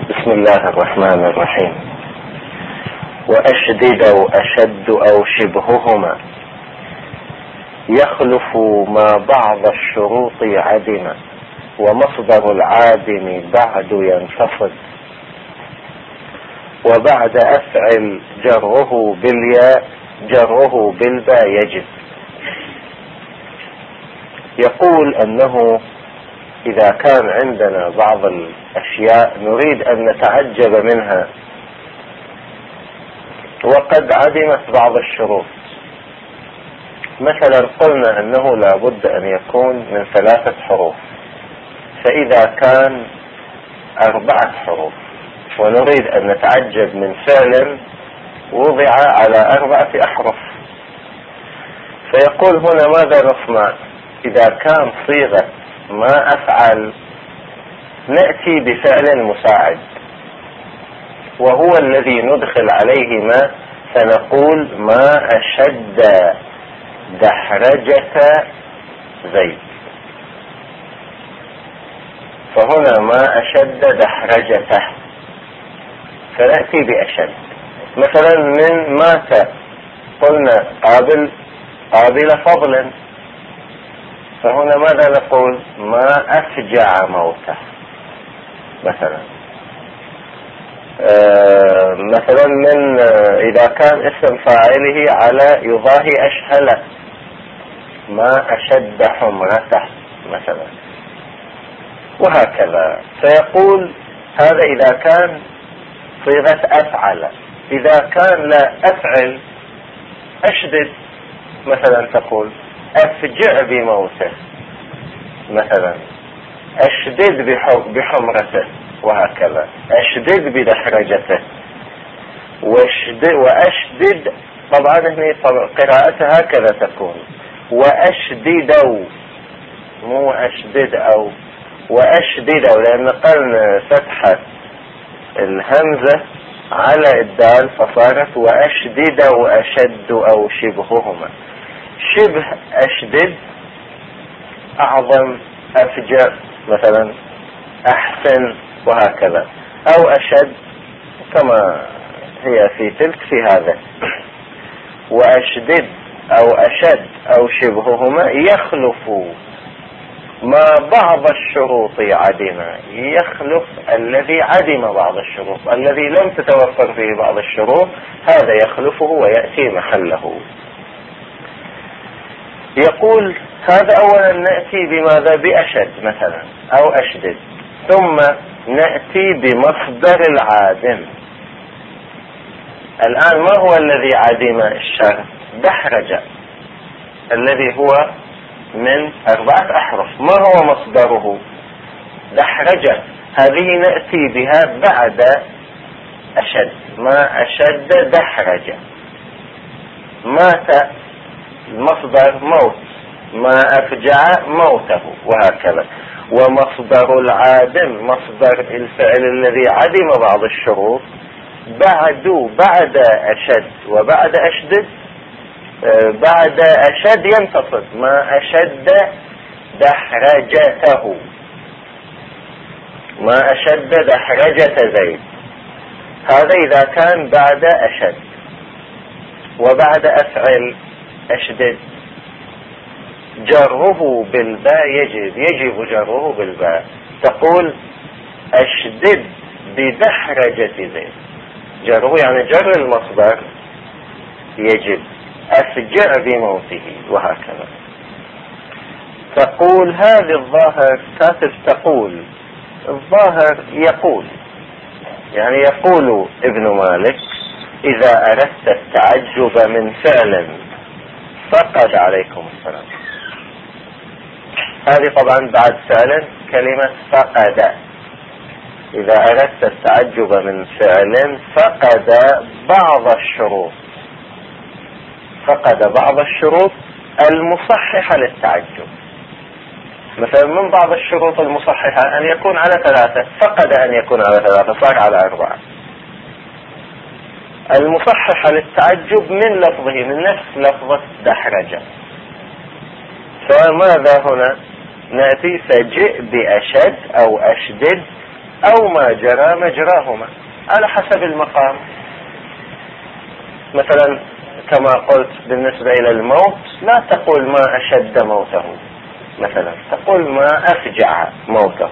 بسم الله الرحمن الرحيم. وأشدد أو أشد أو شبههما يخلف ما بعض الشروط عدم، ومصدر العادم بعد ينتفض، وبعد أفعل جره بالياء جره بالباء يجب. يقول أنه إذا كان عندنا بعض الأشياء نريد أن نتعجب منها وقد عدمت بعض الشروط، مثلا قلنا أنه لا بد أن يكون من 3 حروف، فإذا كان 4 حروف ونريد أن نتعجب من فعل وضع على 4 أحرف، فيقول هنا ماذا نصنع؟ إذا كان صيغة ما أفعل نأتي بفعل مساعد وهو الذي ندخل عليه ما، فنقول ما أشد دحرجة زيد. فهنا ما أشد دحرجته، فنأتي بأشد. مثلا من مات قلنا قابل فضلا، فهنا ماذا نقول؟ ما أفجع موته مثلا. مثلا من إذا كان اسم فاعله على يضاهي أشهل، ما أشد حمرته مثلا، وهكذا. فيقول هذا إذا كان صيغة أفعل. إذا كان لا أفعل أشدد، مثلا تقول أفجع بموته مثلا، أشدد بحمرته، وهكذا. أشدد بدحرجته، وأشدد. طبعا هنا قراءتها هكذا تكون وأشددوا، مو أشدد أو وأشددوا، لأن قلنا فتحة الهمزة على الدال فصارت وأشدد وأشد أو شبههما. شبه أشدد أعظم، أفجر مثلا، أحسن، وهكذا. أو أشد كما هي في تلك في هذا. وأشدد أو أشد أو شبههما يخلف ما بعض الشروط عدم، يخلف الذي عدم بعض الشروط، الذي لم تتوفر فيه بعض الشروط هذا يخلفه ويأتي محله. يقول هذا أولا نأتي بماذا؟ بأشد مثلا أو أشدد، ثم نأتي بمصدر العادم. الآن ما هو الذي عدم الشر؟ دحرج، الذي هو من 4 أحرف. ما هو مصدره؟ دحرج. هذه نأتي بها بعد أشد. ما أشد دحرج. مات المصدر موت، ما أفجع موته، وهكذا. ومصدر العادم مصدر الفعل الذي عدم بعض الشروط بعد أشد وبعد أشدد. بعد أشد ينتصد، ما أشد دحرجته، ما أشد دحرجة زيد. هذا إذا كان بعد أشد. وبعد أفعل أشدد جره بالباء يجب جره بالباء. تقول أشدد بدحرجة زيد، جره يعني جر المصدر يجب. أفجع بموته، وهكذا. تقول هذه الظاهر كاتب تقول، الظاهر يقول، يعني يقول ابن مالك إذا أردت التعجب من فعل فقد عليكم السلام. هذه طبعا بعد فعل كلمة فقد. إذا أردت التعجب من فعل فقد بعض الشروط، فقد بعض الشروط المصححة للتعجب. مثلا من بعض الشروط المصححة أن يكون على 3، فقد أن يكون على 3 صار على 4. المصححة للتعجب من لفظه، من نفس لفظة دحرجة. فماذا هنا؟ نأتي فجئ بأشد أو أشدد أو ما جرى مجراهما على حسب المقام. مثلا كما قلت بالنسبة إلى الموت لا تقول ما أشد موته، مثلا تقول ما أفجع موته.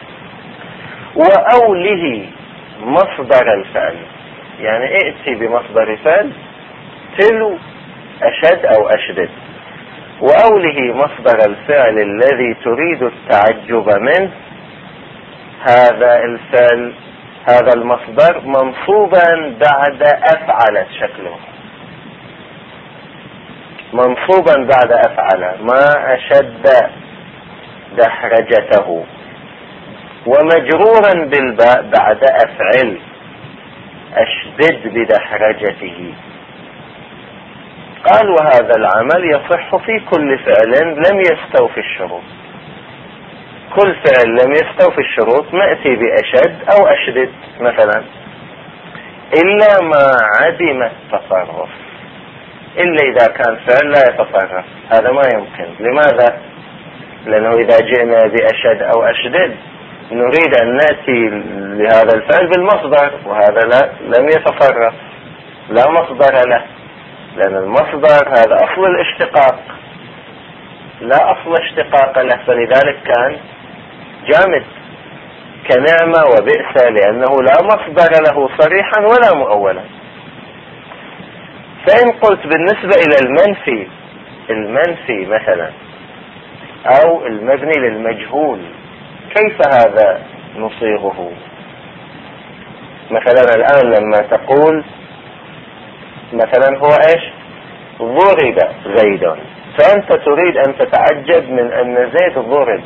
وأوله مصدر الفعل، يعني ائتي بمصدر فعل تلو أشد أو أشدد. وأوله مصدر الفعل الذي تريد التعجب منه، هذا الفعل هذا المصدر منصوبا بعد أفعل شكله، منصوبا بعد أفعل، ما أشد دحرجته، ومجرورا بالباء بعد أفعل، أشدد بدحرجته. قال وهذا العمل يصح في كل فعل لم يستوفي الشروط. كل فعل لم يستوفي الشروط نأتي بأشد أو أشدد مثلا، إلا ما عدم التصرف، إلا إذا كان فعل لا يتصرف، هذا ما يمكن. لماذا؟ لأنه إذا جئنا بأشد أو أشدد نريد أن نأتي لهذا الفعل بالمصدر، وهذا لم يتصرف، لا مصدر له، لأن المصدر هذا أصل الاشتقاق، لا أصل اشتقاق له، فلذلك كان جامد كنعمة وبئس، لأنه لا مصدر له صريحا ولا مؤولا. فإن قلت بالنسبة إلى المنفي مثلا أو المبني للمجهول، كيف هذا نصيغه؟ مثلا الآن لما تقول مثلا هو إيش؟ ضرب زيد، فأنت تريد أن تتعجب من أن زيد ضرب،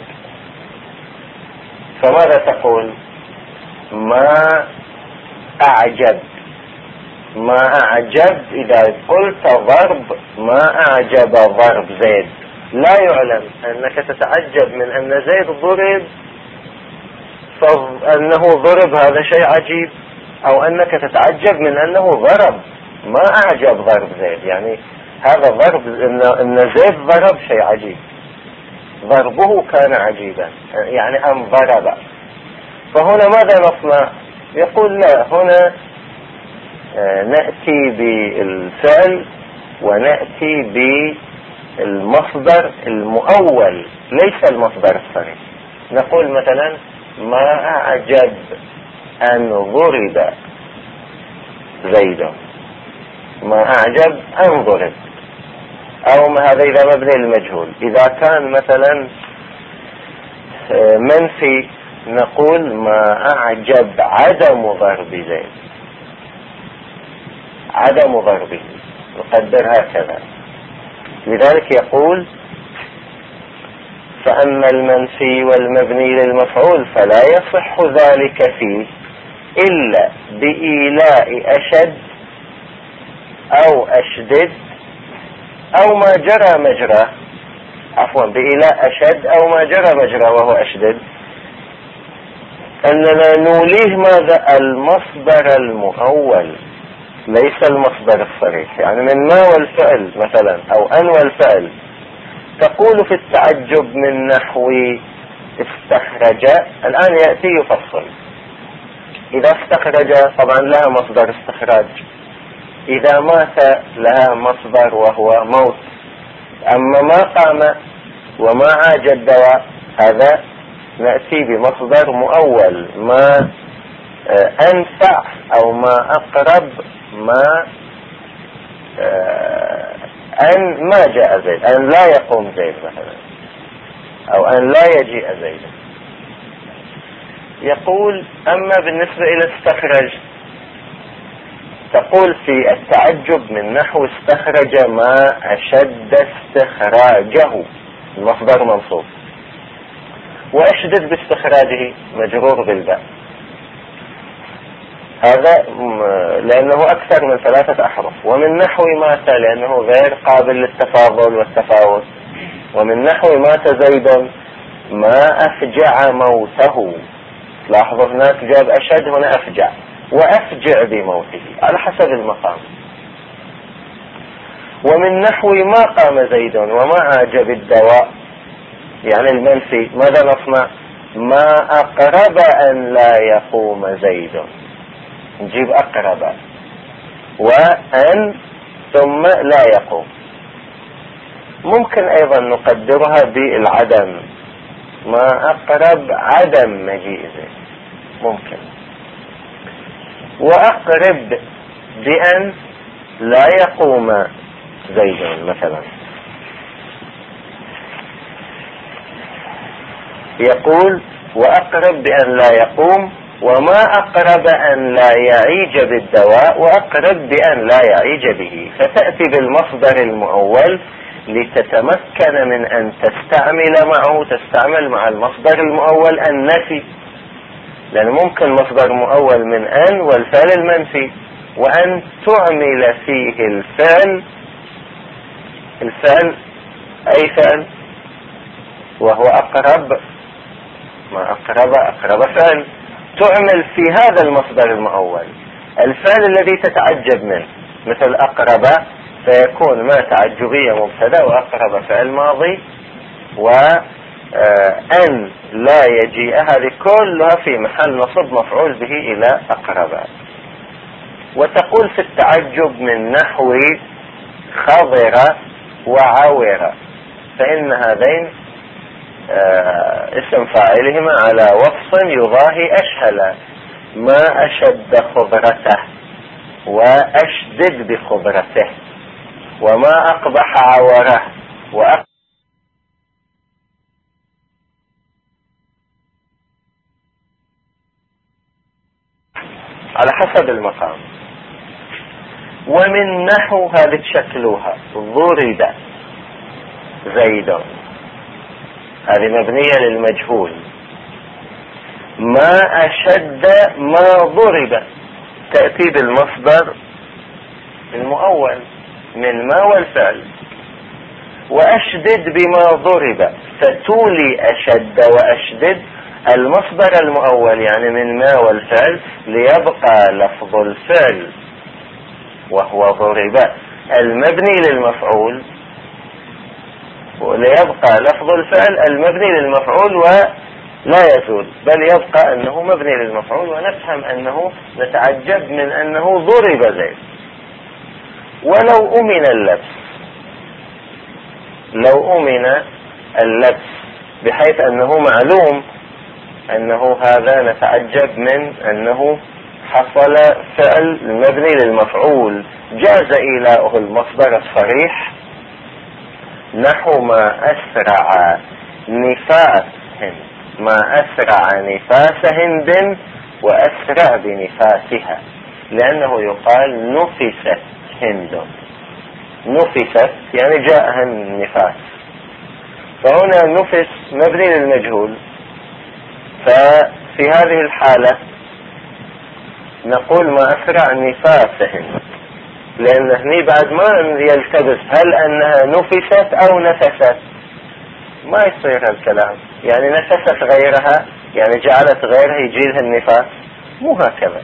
فماذا تقول؟ ما أعجب. ما أعجب إذا قلت ضرب، ما أعجب ضرب زيد، لا يعلم أنك تتعجب من أن زيد ضرب، فأنه ضرب هذا شيء عجيب، أو أنك تتعجب من أنه ضرب، ما أعجب ضرب زيد، يعني هذا ضرب إن زيد ضرب شيء عجيب، ضربه كان عجيبا، يعني أن ضرب. فهنا ماذا نصنع؟ يقول لا، هنا نأتي بالفعل ونأتي بالمصدر المؤول ليس المصدر الصريح. نقول مثلا ما أعجب أن ضرب زيد، ما أعجب أن ضرب، أو هذا إذا مبني المجهول. إذا كان مثلا منفي نقول ما أعجب عدم ضرب زيد، عدم ضربه، نقدر هكذا. لذلك يقول فأما المنفي والمبني للمفعول فلا يصح ذلك فيه إلا بإيلاء أشد أو أشدد أو ما جرى مجرى، عفوا بإيلاء أشد أو ما جرى مجرى وهو أشدد، أننا نوليه ماذا؟ المصدر المؤول ليس المصدر الصريح. يعني من ما والفعل مثلا أو أن والفعل تقول في التعجب من نحو استخرج، الآن يأتي يفصل. إذا استخرج طبعا لها مصدر استخراج، إذا مات لها مصدر وهو موت. أما ما قام وما عاج الدواء هذا نأتي بمصدر مؤول، ما أنفع أو ما أقرب، ما أن ما جاء زيد، أن لا يقوم زيد مثلا، أو أن لا يجيء زيد. يقول أما بالنسبة إلى استخرج تقول في التعجب من نحو استخرج ما أشد استخراجه، المصدر منصوب، وأشدد باستخراجه مجرور بالباء، هذا لأنه أكثر من 3 أحرف. ومن نحو مات لأنه غير قابل للتفاضل والتفاوت. ومن نحو مات زيد ما أفجع موته، لاحظوا هناك جاب أشد، هنا أفجع، وأفجع بموته على حسب المقام. ومن نحو ما قام زيد وما عاج بالدواء، يعني المنفي، ماذا نصنع؟ ما أقرب أن لا يقوم زيد، نجيب أقرب وأن ثم لا يقوم. ممكن أيضا نقدرها بالعدم، ما أقرب عدم مجيء زيد ممكن. وأقرب بأن لا يقوم زيد مثلا، يقول وأقرب بأن لا يقوم، وما أقرب أن لا يعيج بالدواء، وأقرب بأن لا يعيج به. فتأتي بالمصدر المؤول لتتمكن من أن تستعمل مع المصدر المؤول النفي، لأن ممكن مصدر مؤول من أن والفعل المنفي، وأن تعمل فيه الفعل أي فعل وهو أقرب، ما أقرب فعل، تعمل في هذا المصدر المؤول الفعل الذي تتعجب منه، مثل أقرب فيكون ما تعجبية مبتدأ وأقرب فعل ماضي، وأن لا يجيء هذه كلها في محل نصب مفعول به إلى أقرب. وتقول في التعجب من نحو خضر وعور، فإن هذين اسم فاعلهما على وصف يضاهي أشهل، ما أشد خضرته وأشدد بخضرته، وما أقبح عوره على حسب المقام. ومن نحو هذه شكلها ضرب زيد، هذه مبنية للمجهول. ما أشد ما ضرب، تأتي بالمصدر المؤول من ما والفعل. وأشدد بما ضرب، فتولي أشد وأشدد المصدر المؤول يعني من ما والفعل، ليبقى لفظ الفعل وهو ضرب المبني للمفعول، وليبقى لفظ الفعل المبني للمفعول ولا يزول، بل يبقى أنه مبني للمفعول، ونفهم أنه نتعجب من أنه ضرب زيد. ولو أمن اللبس، لو أمن اللبس بحيث أنه معلوم أنه هذا نتعجب من أنه حصل فعل مبني للمفعول جاز إيلاؤه المصدر الصريح، نحو ما أسرع نفاس هند، ما أسرع نفاس هند وأسرع بنفاسها، لأنه يقال نفست هند، نفست يعني جاءها النفاس، فهنا نفس مبني للمجهول. ففي هذه الحالة نقول ما أسرع نفاسهن، لأن هني بعد ما يلتبس هل أنها نفست أو نفست، ما يصير الكلام، يعني نفست غيرها يعني جعلت غيرها يجيلها النفاس، مو هكذا.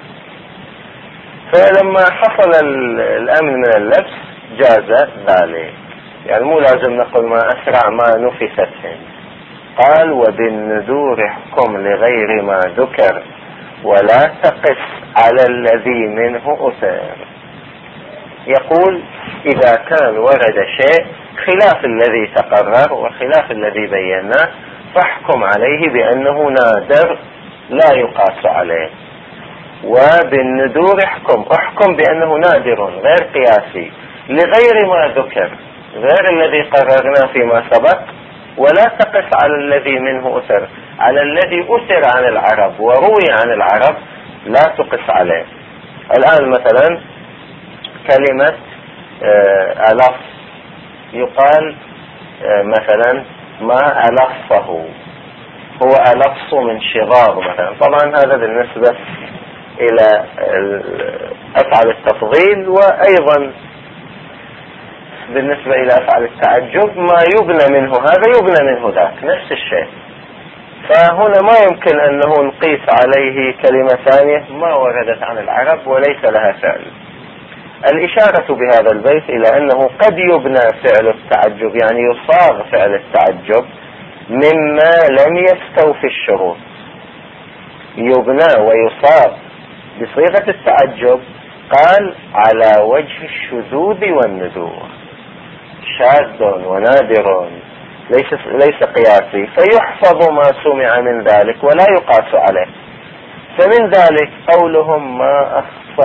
فلما حصل الأمن من اللبس جاز ذلك، يعني مو لازم نقول ما أسرع ما نفستهن. قال وبالنذور احكم لغير ما ذكر، ولا تقس على الذي منه أثر. يقول إذا كان ورد شيء خلاف الذي تقرر وخلاف الذي بيناه، فاحكم عليه بأنه نادر لا يقاس عليه. وبالنذور احكم بأنه نادر غير قياسي لغير ما ذكر، غير الذي قررنا فيما سبق. ولا تقس على الذي منه أثر، على الذي أثر عن العرب وروي عن العرب لا تقس عليه. الآن مثلا كلمة ألف، يقال مثلا ما ألفه، هو ألفص من شغار مثلا. طبعا هذا بالنسبة إلى أفعال التفضيل، وأيضا بالنسبة إلى أفعال التعجب ما يبنى منه هذا يبنى منه ذاك، نفس الشيء. فهنا ما يمكن أنه نقيس عليه كلمة ثانية ما وردت عن العرب وليس لها فعل. الإشارة بهذا البيت إلى أنه قد يبنى فعل التعجب، يعني يصاغ فعل التعجب مما لم يستوفي الشروط يبنى ويصاب بصيغة التعجب، قال على وجه الشذوذ والنذور، شاذ ونادر ليس قياسي، فيحفظ ما سمع من ذلك ولا يقاس عليه. فمن ذلك قولهم ما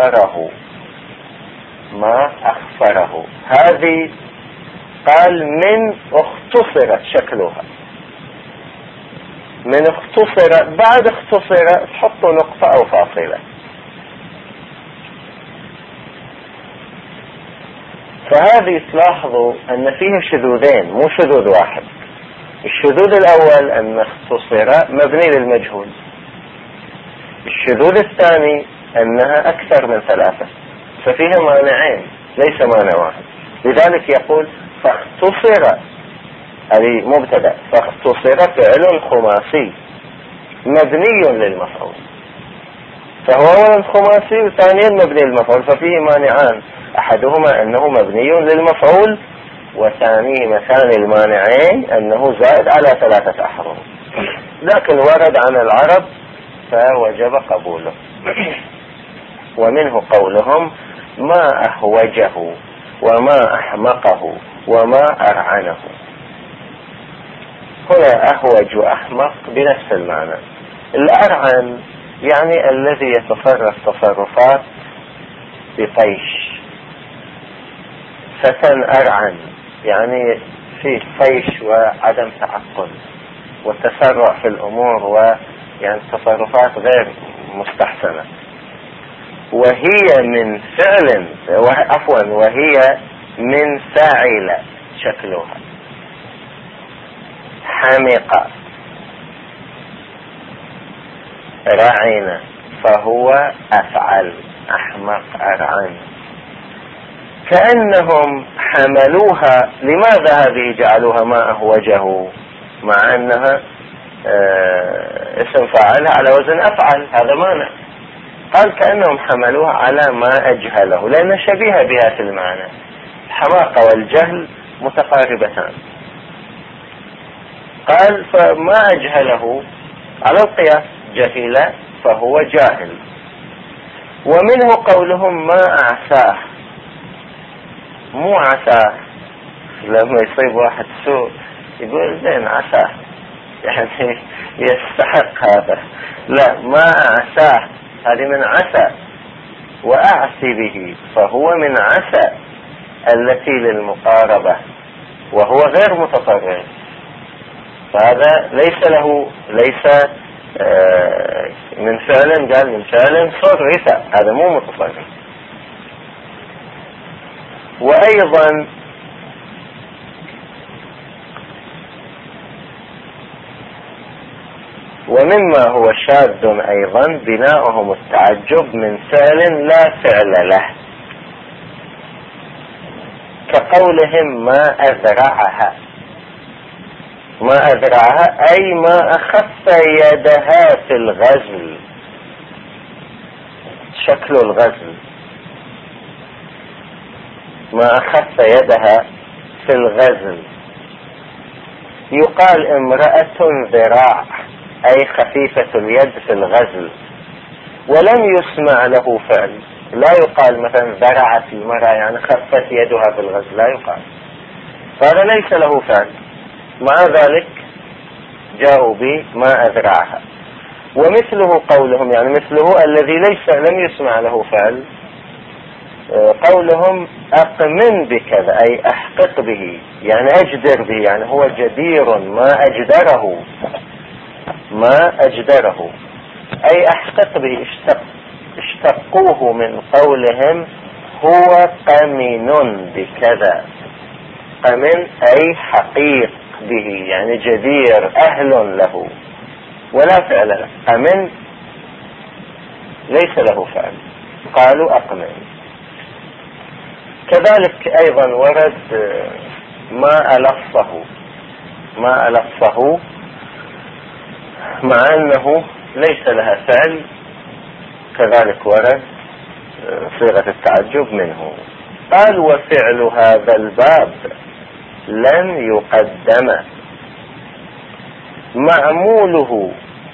أخفره، هذه قال من اختصرت شكلها، من اختصر، بعد اختصر تحطوا نقطة أو فاصلة. فهذه تلاحظوا أن فيها شذوذين مو شذوذ واحد. الشذوذ الأول أن اختصر مبني للمجهول، الشذوذ الثاني أنها أكثر من 3، ففيها مانعين ليس مانع واحد. لذلك يقول فاختصر، هذه مبتدأ، فاختصر فعل خماسي مبني للمفعول، فهو أولا خماسي وثانيا مبني للمفعول، ففيه مانعان، أحدهما أنه مبني للمفعول، ثاني المانعين أنه زائد على 3 أحرف، لكن ورد عن العرب فوجب قبوله. ومنه قولهم ما أهوجه وما أحمقه وما أرعنه. هنا أهوج وأحمق بنفس المعنى. الأرعن يعني الذي يتصرف تصرفات بطيش، فتى أرعن يعني فيه طيش وعدم تعقل والتسرع في الأمور، ويعني تصرفات غير مستحسنة. وهي من فعل، وهي من فاعل شكلها. حمق، رعن، فهو أفعل، أحمق، أرعن. كأنهم حملوها. لماذا هذه جعلوها ما أهوجه مع أنها اسم فاعلها على وزن أفعل؟ هذا مانع. قال كأنهم حملوها على ما أجهله، لأن شبيهة بها في المعنى. الحماقة والجهل متقاربتان. قال فما أجهله على القياس، جهل فهو جاهل. ومنه قولهم ما أعساه، مو عساه لما يصيب واحد سوء يقول زين عساه يعني يستحق هذا، لا، ما أعساه هذه من عسى، وأعسي به فهو من عسى التي للمقاربة، وهو غير متصرف، فهذا ليس من فعل، قال من فعل صرف، هذا مو متصرف. وأيضا ومما هو شاذ أيضا بناؤهم التعجب من فعل لا فعل له، كقولهم ما أذرعها. ما أذرعها أي ما أخف يدها في الغزل، شكل الغزل، ما أخف يدها في الغزل. يقال امرأة ذراع أي خفيفة اليد في الغزل، ولم يسمع له فعل. لا يقال مثلا ذرعت المرأة يعني خفت يدها في الغزل، لا يقال، فهذا ليس له فعل. مع ذلك جاءوا بما أذرعها. ومثله قولهم، يعني مثله الذي لم يسمع له فعل، قولهم أقمن بكذا أي أحقق به، يعني أجدر به، يعني هو جدير، ما أجدره أي أحقق به. اشتقوه من قولهم هو قمن بكذا. قمن أي حقيق به، يعني جدير، أهل له، ولا فعل له. قمن ليس له فعل، قالوا أقمن. كذلك أيضا ورد ما ألفه مع أنه ليس لها فعل، كذلك ورد صيغة التعجب منه. قال وفعل هذا الباب لن يقدم، معموله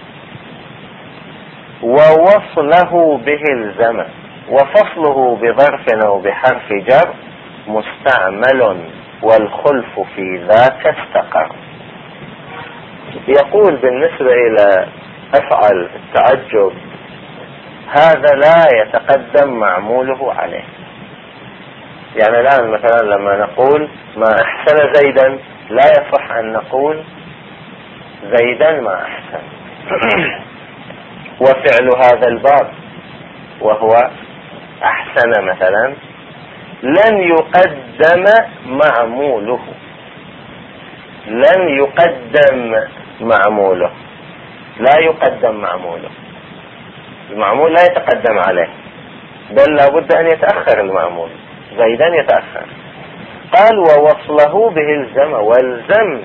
ووصله به الزمن وفصله بظرف أو بحرف جر مستعمل والخلف في ذاك استقر. يقول بالنسبة إلى أفعل التعجب هذا لا يتقدم معموله عليه. يعني الآن مثلا لما نقول ما أحسن زيدا لا يصح أن نقول زيدا ما أحسن. وفعل هذا الباب وهو أحسن مثلا لن يقدم معموله، لن يقدم معموله، لا يقدم معموله، المعمول لا يتقدم عليه بل لابد أن يتأخر المعمول، زيدا يتأخر. قال ووصله به الزم، والزم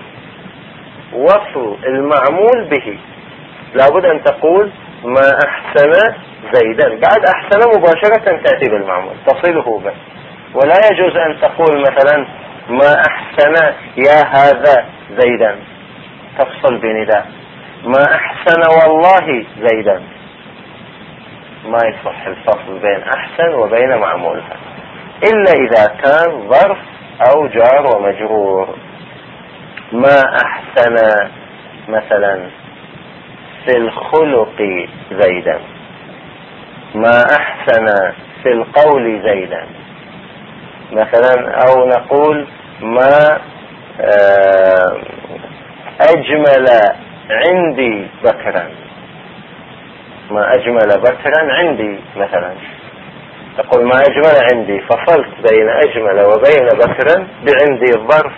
وصل المعمول به، لابد أن تقول ما أحسن زيدا، بعد أحسن مباشرة تأتي بالمعمول تصله به. ولا يجوز أن تقول مثلا ما أحسن يا هذا زيدا تفصل بنداء، ما أحسن والله زيدا، ما يصح الفصل بين أحسن وبين معمولها إلا إذا كان ظرف أو جار ومجرور. ما أحسن مثلا في الخلق زيدا، ما أحسن في القول زيدا مثلا، أو نقول ما أجمل عندي بكرا، ما أجمل بكرا عندي مثلا، تقول ما أجمل عندي، فصلت بين أجمل وبين بكرا بعندي الظرف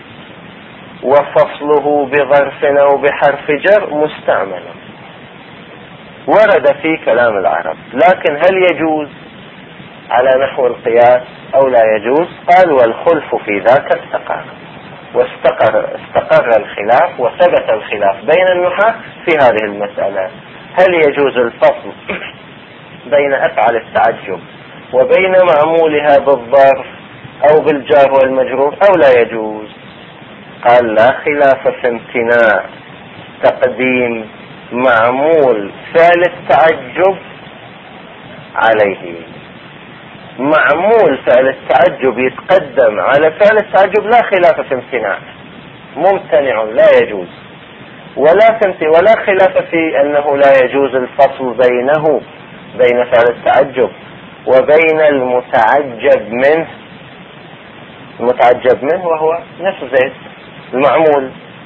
وفصله بظرف أو بحرف جر مستعمل، ورد في كلام العرب. لكن هل يجوز على نحو القياس أو لا يجوز؟ قال والخلف في ذاك استقر، استقر الخلاف وثبت الخلاف بين النحاة في هذه المسألة، هل يجوز الفصل بين أفعل التعجب وبين معمولها بالظرف أو بالجار والمجرور أو لا يجوز؟ قال لا خلاف في امتناع تقديم معمول فعل التعجب عليه. معمول فعل التعجب يتقدم على فعل التعجب لا خلاف في امتناع، ممتنع لا يجوز، ولا خلاف في أنه لا يجوز الفصل بينه بين فعل التعجب وبين المتعجب منه. المتعجب منه وهو نفس زيد المعمول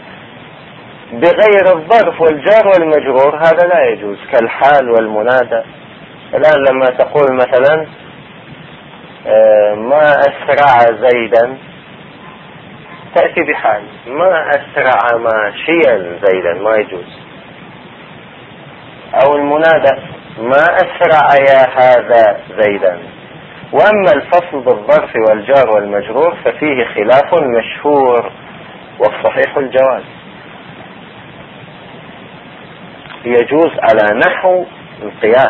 بغير الظرف والجار والمجرور، هذا لا يجوز كالحال والمنادى. الآن لما تقول مثلا ما أسرع زيدا تأتي بحال، ما أسرع ماشيا زيدا ما يجوز. أو المنادى ما أسرع يا هذا زيدا. وأما الفصل بالظرف والجار والمجرور ففيه خلاف مشهور والصحيح الجواز، يجوز على نحو القياس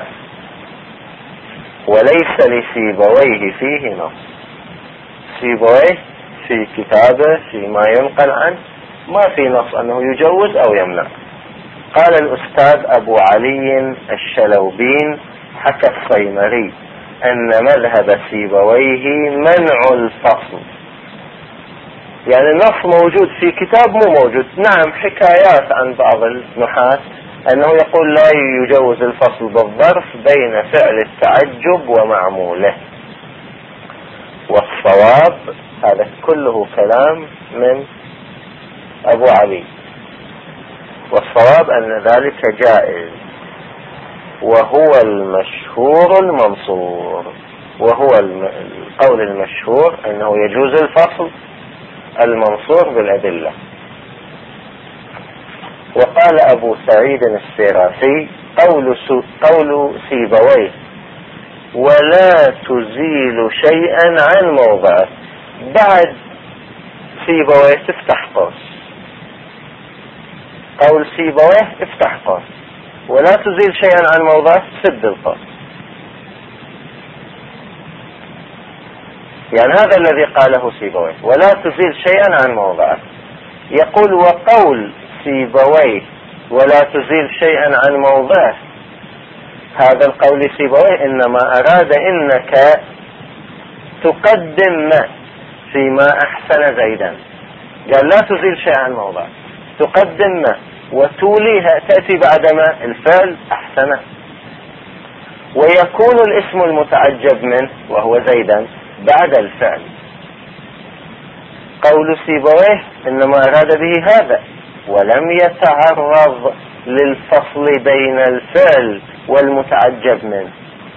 وليس لسيبويه فيه نص. سيبويه في كتابه فيما ينقل عنه ما في نص أنه يجوز أو يمنع. قال الأستاذ أبو علي الشلوبين حكى الصيمري أن مذهب سيبويه منع الفصل، يعني النص موجود في كتاب مو موجود. نعم حكايات عن بعض النحاة أنه يقول لا يجوز الفصل بالظرف بين فعل التعجب ومعموله، والصواب هذا كله كلام من أبو علي، والصواب أن ذلك جائز، وهو المشهور المنصور، وهو القول المشهور أنه يجوز الفصل المنصور بالأدلة. وقال أبو سعيد السرافي قول سيبويه ولا تزيل شيئا عن موضعه، بعد سيبويه تفتح قوس، قول سيبويه افتح قوس، ولا تزيل شيئا عن موضعه سد القوس. يعني هذا الذي قاله سيبويه ولا تزيل شيئا عن موضعه. يقول وقول سيبويه ولا تزيل شيئا عن موضعه، هذا القول سيبويه إنما أراد إنك تقدم ما فيما أحسن زيدا، قال لا تزيل شيئا عن موضعه، تقدم ما وتوليها تأتي بعدما الفعل أحسنه، ويكون الاسم المتعجب منه وهو زيدا بعد الفعل. قول سيبويه إنما أراد به هذا، ولم يتعرض للفصل بين الفعل والمتعجب منه،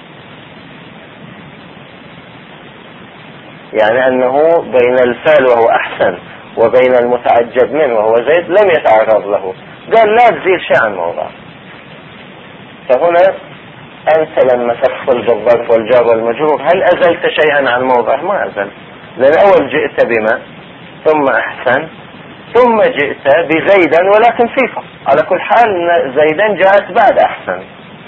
يعني أنه بين الفعل وهو أحسن وبين المتعجب منه وهو زيد لم يتعرض له، قال لا تزيل شيء عن موضع. فهنا أنت لما تفصل بالظرف والجار والمجرور هل أزلت شيئا عن موضع؟ ما أزلت، لأن أول جئت بما ثم أحسن ثم جئت بزيدا ولكن في فصل. على كل حال زيدا جاءت بعد أحسن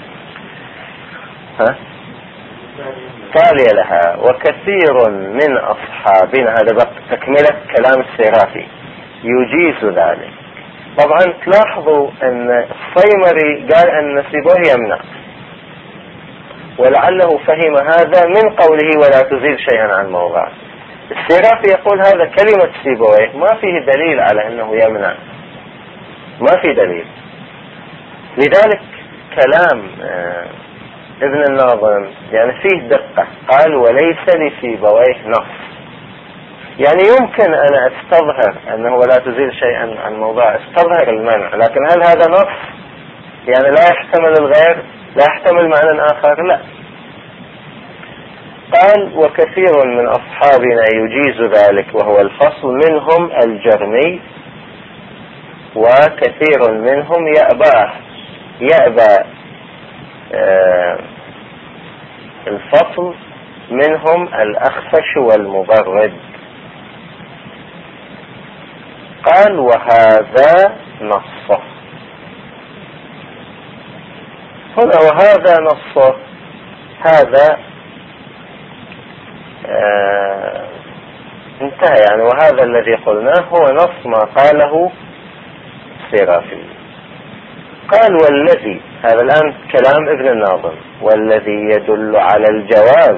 تالي لها. وكثير من أصحابنا، هذا تكملة كلام السيرافي، يجيز ذلك. طبعا تلاحظوا أن الصيمري قال أن سيبويه يمنع، ولعله فهم هذا من قوله ولا تزيل شيئا عن موضع. السيرافي يقول هذا كلمة سيبويه ما فيه دليل على أنه يمنع، ما في دليل. لذلك كلام ابن الناظم يعني فيه دقة، قال وليس لسيبويه نص، يعني يمكن أنا استظهر أنه ولا تزيل شيئا عن موضع، استظهر المنع، لكن هل هذا نص؟ يعني لا يحتمل الغير، لا يحتمل معنى آخر؟ لا. قال وكثير من أصحابنا يجيز ذلك وهو الفصل، منهم الجرمي، وكثير منهم يأبى الفصل، منهم الأخفش والمبرد. قال وهذا نصه هنا، وهذا نصه، هذا انتهى يعني، وهذا الذي قلناه هو نص ما قاله السيرافي. قال والذي، هذا الآن كلام ابن الناظم، والذي يدل على الجواز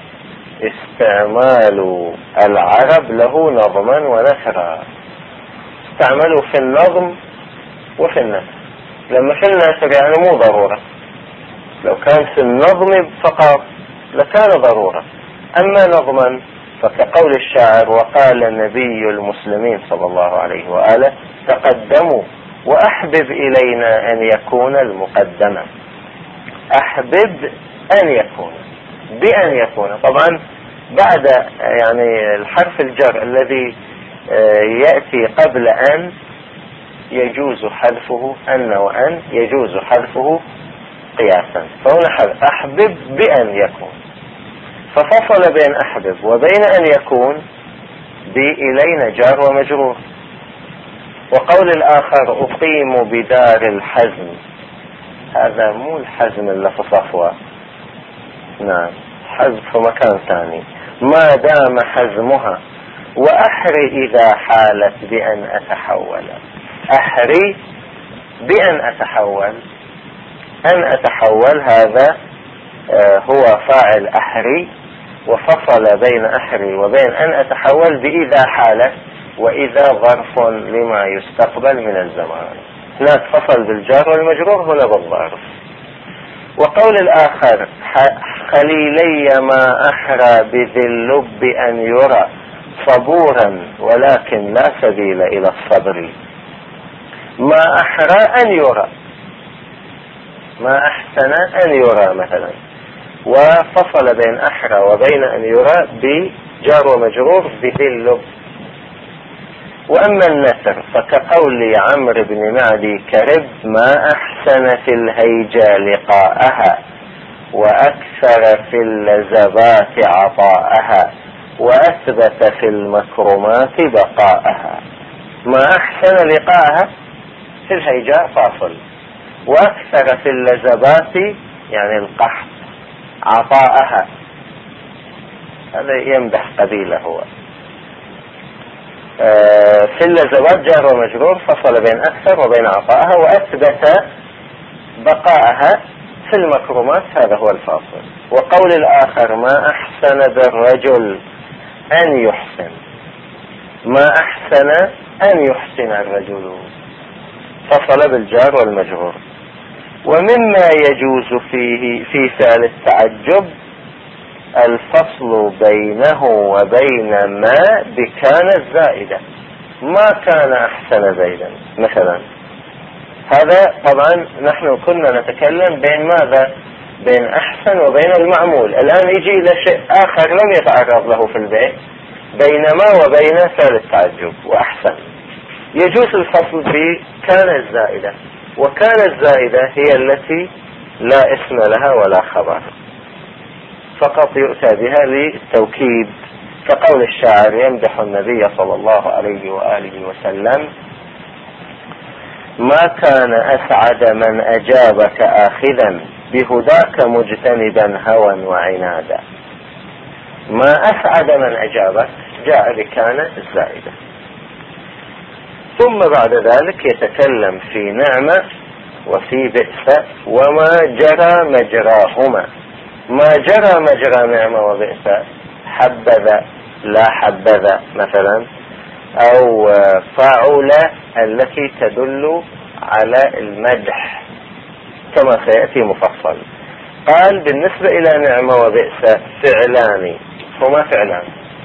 استعمال العرب له نظما ونثرا. استعملوا في النظم وفي النثر. لما في النثر يعني مو ضرورة، لو كان في النظم فقط لكان ضرورة، أما نظما فكقول الشاعر وقال نبي المسلمين صلى الله عليه وآله تقدموا وأحبب إلينا أن يكون المقدمة. أحبب أن يكون بأن يكون، طبعا بعد يعني الحرف الجر الذي يأتي قبل أن يجوز حذفه، أن وأن يجوز حذفه قياسا، فهنا أحبب بأن يكون، ففصل بين أحبب وبين أن يكون بإلينا جار ومجرور. وقول الآخر أقيم بدار الحزم، هذا مو الحزم اللي في صفوة، نعم حزم في مكان ثاني، ما دام حزمها. وأحري إذا حالت بأن أتحول، أحري بأن أتحول، أن أتحول هذا هو فاعل أحري، وفصل بين أحري وبين أن أتحول بإذا حالت، وإذا ظرف لما يستقبل من الزمان. هناك فصل بالجار والمجرور، هنا بالظرف. وقول الآخر خليلي ما أحرى بذي اللب أن يرى صبورا ولكن لا سبيل إلى الصبر. ما أحرى أن يرى، ما أحسن أن يرى مثلا، وفصل بين أحرى وبين أن يرى بجار ومجرور بذي اللب. وأما النثر فكقول عمرو بن معدي كرب ما أحسن في الهيجا لقاءها وأكثر في اللزبات عطاءها وأثبت في المكرمات بقاءها. ما أحسن لقاءها في الهيجاء فاصل، وأكثر في اللزبات يعني القحط عطاءها، هذا يمدح قبيله هو. في اللزوات جار ومجرور فصل بين أكثر وبين عطائها وأثبت بقاءها. في المكرمات هذا هو الفاصل. وقول الآخر ما أحسن بالرجل أن يحسن، ما أحسن أن يحسن الرجل، فصل بالجار والمجرور. ومما يجوز فيه في فعل التعجب الفصل بينه وبين ما بكان الزائدة. ما كان أحسن زيدا مثلا، هذا طبعا نحن كنا نتكلم بين ماذا؟ بين أحسن وبين المعمول. الآن يجي إلى شيء آخر لم يتعرض له في البيت، بين ما وبين فعل التعجب وأحسن يجوز الفصل بكان الزائدة. وكان الزائدة هي التي لا اسم لها ولا خبر، فقط يؤتى بها للتوكيد، كقول الشاعر يمدح النبي صلى الله عليه وآله وسلم ما كان أسعد من أجابك آخذا بهداك مجتنبا هوى وعنادا. ما أسعد من أجابك جاء بكان الزائدة. ثم بعد ذلك يتكلم في نعمة وفي بئس وما جرى مجراهما. ما جرى مجرى نعمة وبئس، حبذا لا حبذا مثلا، أو فاعل التي تدل على المدح كما سيأتي مفصل. قال بالنسبة إلى نعمة وبئس فعلان، هما فعلان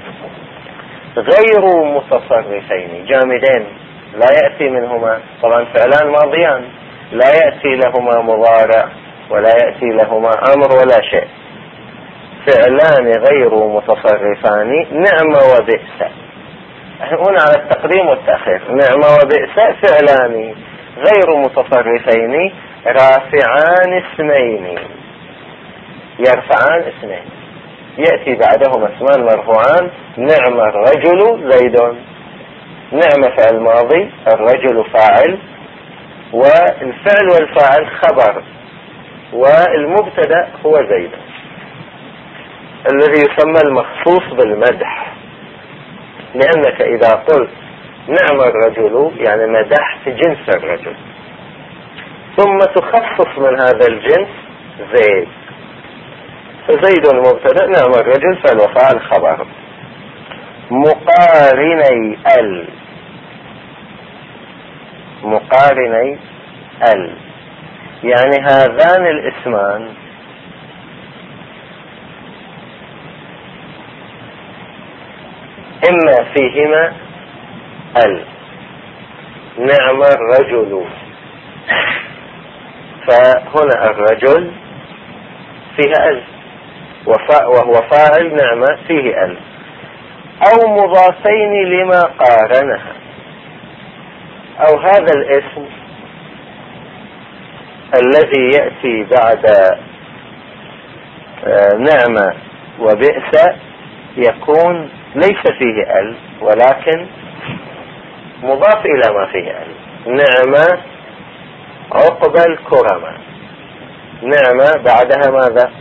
غير متصرفين جامدين، لا يأتي منهما طبعا فعلان ماضيان، لا يأتي لهما مضارع ولا يأتي لهما أمر ولا شيء. فعلان غير متصرفان نعمة وبئس. هنا على التقديم والتأخير. نعمة وبئس فعلان غير متصرفين رافعان اسمين، يرفعان اسمين، يأتي بعدهما اسمان مرفوعان. نعم الرجل زيد، نعم فعل ماضي، الرجل فاعل، والفعل والفاعل خبر، والمبتدأ هو زيد الذي يسمى المخصوص بالمدح. لأنك إذا قلت نعم الرجل يعني مدحت جنس الرجل، ثم تخصص من هذا الجنس زيد، فزيد المبتدأ، نعم الرجل فعل وفاعل خبر. مقارني ال، مقارني ال يعني هذان الاسمان إما فيهما ال، نعم الرجل، فهنا الرجل فيها ال وهو فاعل نعمة فيه ال، أو مضافين لما قارنها، أو هذا الاسم الذي يأتي بعد نعمة وبئس يكون ليس فيه ال ولكن مضاف إلى ما فيه ال. نعمة عقب الكرمة، نعمة بعدها ماذا؟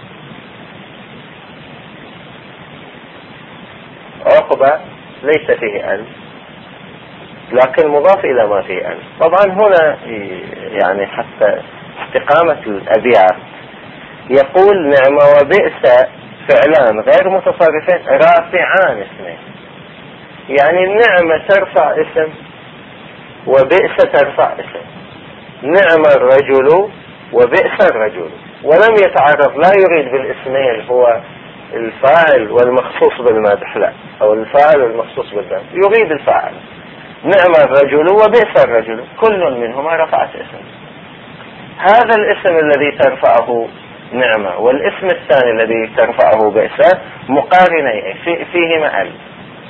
عقبة ليس فيه ال لكن مضاف إلى ما فيه ال. طبعا هنا يعني حتى استقامة الأبيات يقول نعمة وبئس فعلان غير متصرفين رافعان اسمين، يعني النعمة ترفع اسم وبئس ترفع اسم. نعم الرجل وبئس الرجل، ولم يتعرض، لا يريد بالاسمين هو الفاعل والمخصوص بالمدح، لا، أو الفاعل والمخصوص بالمدح، يريد الفاعل. نعم الرجل وبئس الرجل كل منهما رفعت اسم. هذا الاسم الذي ترفعه نعمة والاسم الثاني الذي ترفعه بئس مقارنين فيهما ال،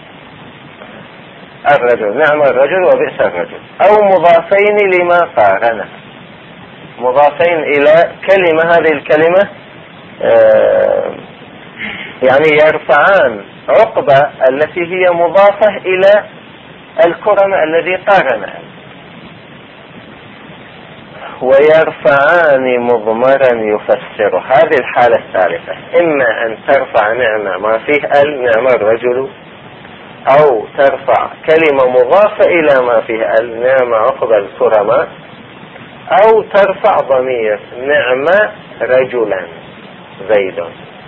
الرجل، نعم الرجل وبئس الرجل، أو مضافين لما قارنه، مضافين إلى كلمة، هذه الكلمة يعني يرفعان عقبة التي هي مضافة إلى الكرم الذي قارنها، ويرفعان مضمرا يفسر. هذه الحالة الثالثة، إما أن ترفع نعمة ما فيه ال، نعم الرجل، أو ترفع كلمة مضافة إلى ما فيها النعمة عقب الكرماء، أو ترفع ضمير نعمة رجلا زيد،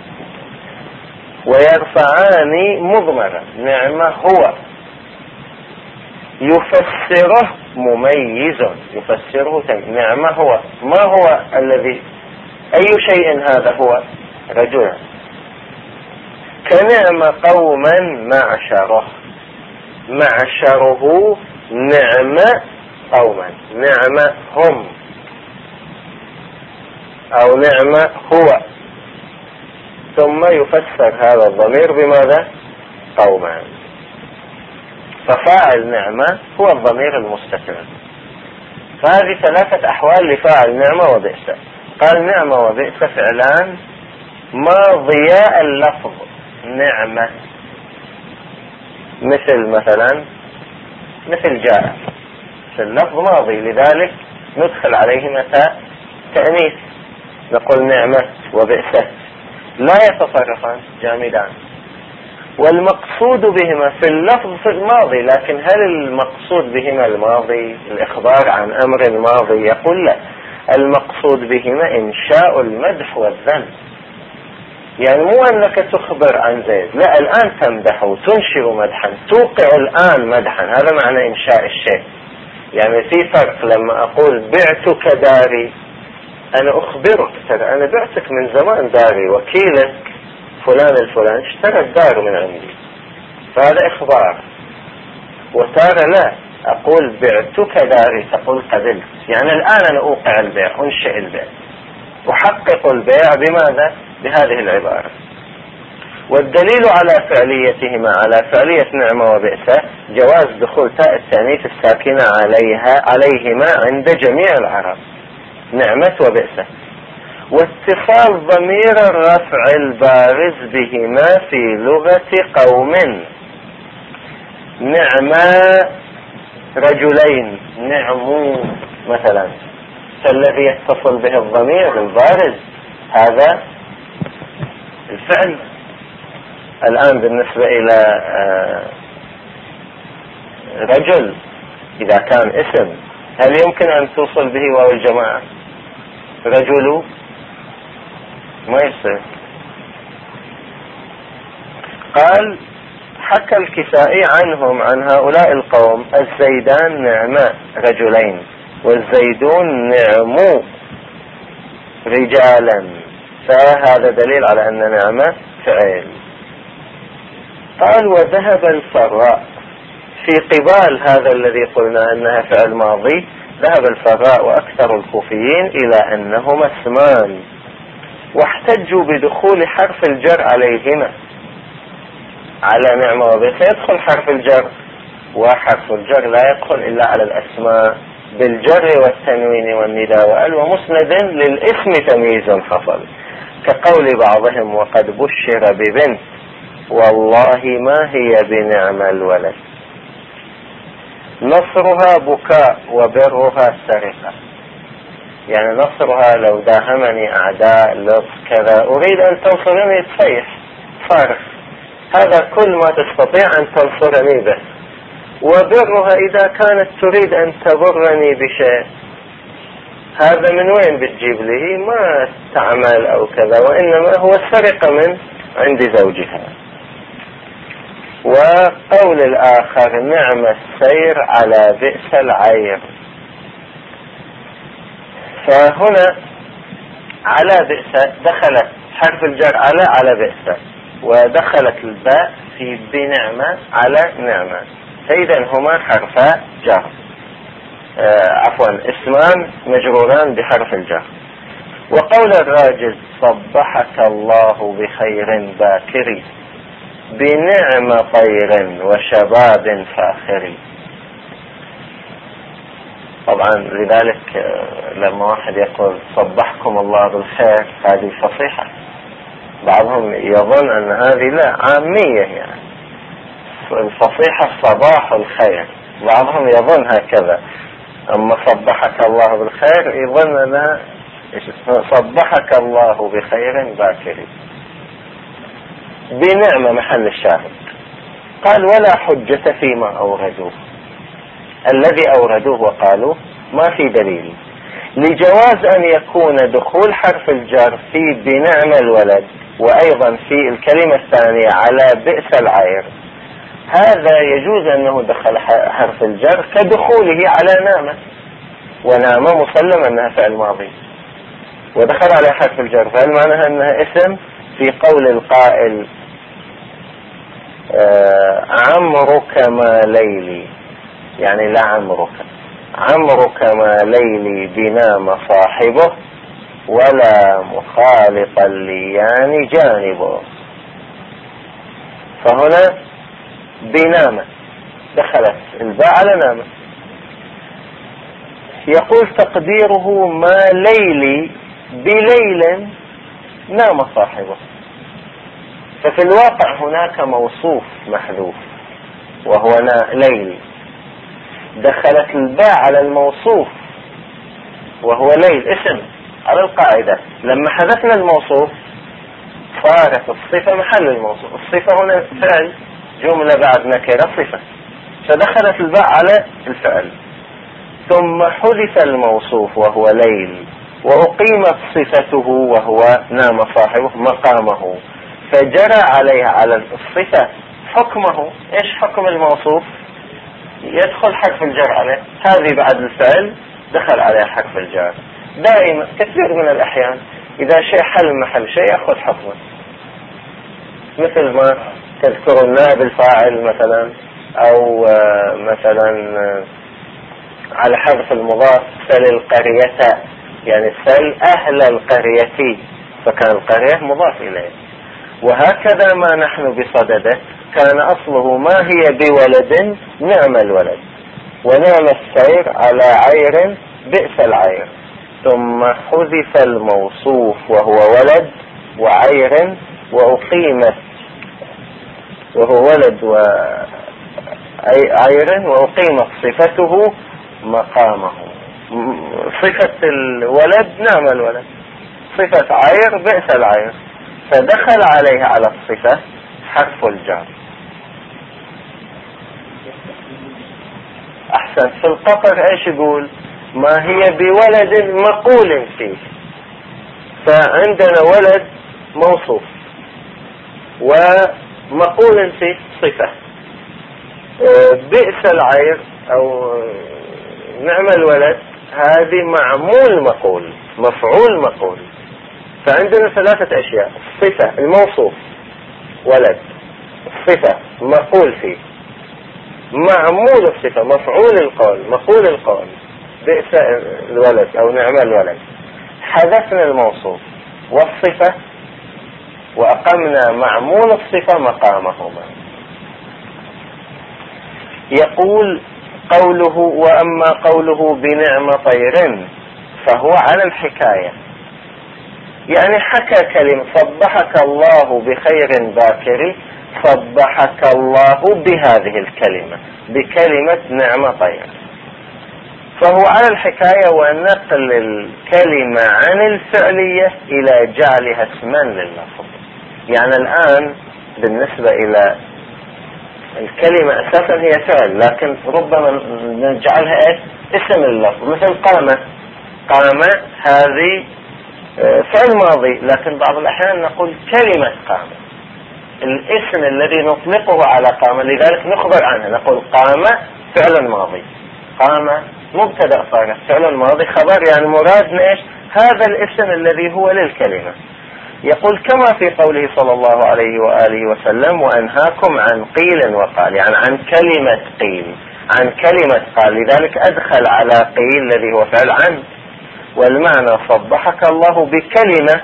ويرفعان مضمرا نعمة هو، يفسره مميز، يفسره نعمة هو. ما هو الذي أي شيء هذا؟ هو رجلا. كنعمة قوما معشره، معشره نعمة قوما، نعمة هم أو نعمة هو، ثم يفسر هذا الضمير بماذا؟ قوما. ففاعل نعمة هو الضمير المستتر. فهذه ثلاثة أحوال لفاعل نعمة وبئس. قال نعمة وبئس فعلان ماضياء اللفظ نعمة، مثل جاء في اللفظ ماضي، لذلك ندخل عليه متى تأنيث، نقول نعمة وبئس، لا يتصرفان جامدان. والمقصود بهما في اللفظ في الماضي، لكن هل المقصود بهما الماضي، الإخبار عن أمر ماضي؟ يقول لا، المقصود بهما إنشاء المدح والذم. يعني مو أنك تخبر عن زيد، لا، الآن تمدحه، تنشئ مدحا، توقع الآن مدحا، هذا معنى إنشاء الشيء. يعني في فرق لما أقول بعتك داري، أنا أخبرك ترى أنا بعتك من زمان داري، وكيلك فلان الفلان اشترى الدار من عندي، فهذا إخبار. وترى لا، أقول بعتك داري، تقول قبلت، يعني الآن أنا أوقع البيع، أنشئ البيع، أحقق البيع بماذا؟ بهذه العبارة. والدليل على فعليتهما، على فعلية نعمة وبئس، جواز دخول تاء التأنيث الساكنة عليهما عند جميع العرب، نعمة وبئس، واتصال ضمير الرفع البارز بهما في لغة قوم، نعمة رجلين، نعمو مثلا، فالذي يتصل به الضمير البارز هذا الفعل. الآن بالنسبة إلى رجل إذا كان اسم، هل يمكن أن توصل به واو الجماعة؟ رجل ما يصير. قال حكى الكسائي عنهم، عن هؤلاء القوم: الزيدان نعماء رجلين، والزيدون نعمو رجالا. فهذا دليل على أن نعمة فعل. قال وذهب الفراء في قبال هذا الذي قلنا أنها فعل ماضي، ذهب الفراء وأكثر الكوفيين إلى أنهما اسمان، واحتجوا بدخول حرف الجر عليهما، على نعمة وبئس يدخل حرف الجر، وحرف الجر لا يدخل إلا على الأسماء بالجر والتنوين والنداء وال، ومسند للاسم تمييز حصل، كقول بعضهم: وقد بشر ببنت والله ما هي بنعم الولد. نصرها بكاء وبرها سرقة، يعني نصرها لو داهمني أعداء لص كذا، أريد أن تنصرني تصيح صارخ، هذا كل ما تستطيع أن تنصرني به. وبرها إذا كانت تريد أن تبرني بشيء، هذا من وين بتجيب لي؟ ما تعمل أو كذا، وإنما هو السرقة من عند زوجها. وقول الآخر: نعم السير على بئس العير. فهنا على بئس دخلت حرف الجر على بئس، ودخلت الباء في بنعمة على نعمة، فإذا هما حرفا جر، اسمان مجروران بحرف الجر. وقول الراجز: صبحك الله بخير باكر بنعم طير وشباب فاخر. طبعا لذلك لما واحد يقول صبحكم الله بالخير، هذه فصيحة. بعضهم يظن أن هذه لا عامية، يعني الفصيحة صباح الخير، بعضهم يظن هكذا. أما صبحك الله بالخير يظن أنها صبحك الله بخير باكر. بنعمة محل الشاهد. قال ولا حجة فيما أوردوه. الذي أوردوه وقالوا ما في دليل لجواز أن يكون دخول حرف الجر في بنعم الولد وأيضا في الكلمة الثانية على بئس العير. هذا يجوز أنه دخل حرف الجر كدخوله على نام، ونام مسلم أنها فعل ماضي ودخل على حرف الجر، فهل معناها أنها اسم؟ في قول القائل عمرك ما ليلي، يعني لا عمرك، عمرك ما ليلي بنام صاحبه ولا مخالط الليان جانبه. فهنا بنام دخلت الباء على نام. يقول تقديره ما ليلي بليل نام صاحبه، ففي الواقع هناك موصوف محذوف وهو ليل، دخلت الباء على الموصوف وهو ليل اسم على القاعدة. لما حذفنا الموصوف صارت الصفة محل الموصوف. الصفة هنا فعل، جملة بعد نكرة صفة، فدخلت الباء على الفعل. ثم حذف الموصوف وهو ليل وأقيمت صفته وهو نام صاحبه مقامه، فجرى عليها على الصفة حكمه. ايش حكم الموصوف؟ يدخل حرف الجر عليه، هذه بعد الفعل دخل عليها حرف الجر. دائما كثير من الأحيان إذا شيء حل محل شيء يأخذ حكمه، مثل ما تذكر النائب الفاعل مثلا، أو مثلا على حذف المضاف سل القرية، يعني سل أهل القرية، فكان القرية مضاف إليه. وهكذا ما نحن بصدده كان أصله ما هي بولد نعم الولد ونعم السير على عير بئس العير، ثم حذف الموصوف وهو ولد وعير وأقيمت وهو ولد وعير وأقيمت صفته مقامه. صفة الولد نعم الولد، صفة عير بئس العير، فدخل عليها على الصفة حرف الجر. أحسن. في القطر ايش يقول؟ ما هي بولد مقول فيه، فعندنا ولد موصوف ومقول فيه صفة. بئس العير أو نعم الولد هذه معمول مقول، مفعول مقول. فعندنا ثلاثة أشياء: الصفة الموصوف ولد، الصفة مقول فيه، معمول الصفة مفعول القول مقول القول. بئس الولد أو نعم الولد، حذفنا الموصوف والصفة وأقمنا معمول الصفة مقامهما. يقول قوله وأما قوله بنعم طير فهو على الحكاية، يعني حكى كلمة صبحك الله بخير باكر، صبحك الله بهذه الكلمة، بكلمة نعم طير، فهو على الحكاية ونقل الكلمة عن الفعلية إلى جعلها اسما لللفظ. يعني الآن بالنسبة إلى الكلمة أساسا هي فعل، لكن ربما نجعلها اسم لللفظ، مثل قامة. قامة هذه فعل ماضي، لكن بعض الأحيان نقول كلمة قامة، الاسم الذي نطلقه على قامة، لذلك نخبر عنها نقول قامة فعل ماضي، قامة مبتدأ صار فعل ماضي خبر، يعني مرادنا ايش؟ هذا الاسم الذي هو للكلمة. يقول كما في قوله صلى الله عليه وآله وسلم وأنهاكم عن قيل وقال، يعني عن كلمة قيل، عن كلمة قال، لذلك أدخل على قيل الذي هو فعل عن. والمعنى صبحك الله بكلمة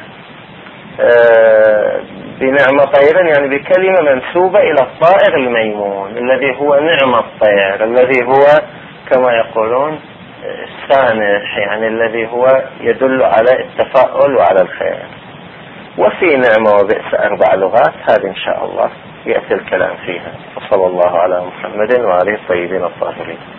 بنعم طير، يعني بكلمة منسوبة إلى الطائر الميمون الذي هو نعم الطير، الذي هو كما يقولون سانح، يعني الذي هو يدل على التفاؤل وعلى الخير. وفي نعمة وبئس 4 لغات، هذه إن شاء الله يأتي الكلام فيها. وصلى الله على محمد وعليه الطيبين الطاهرين.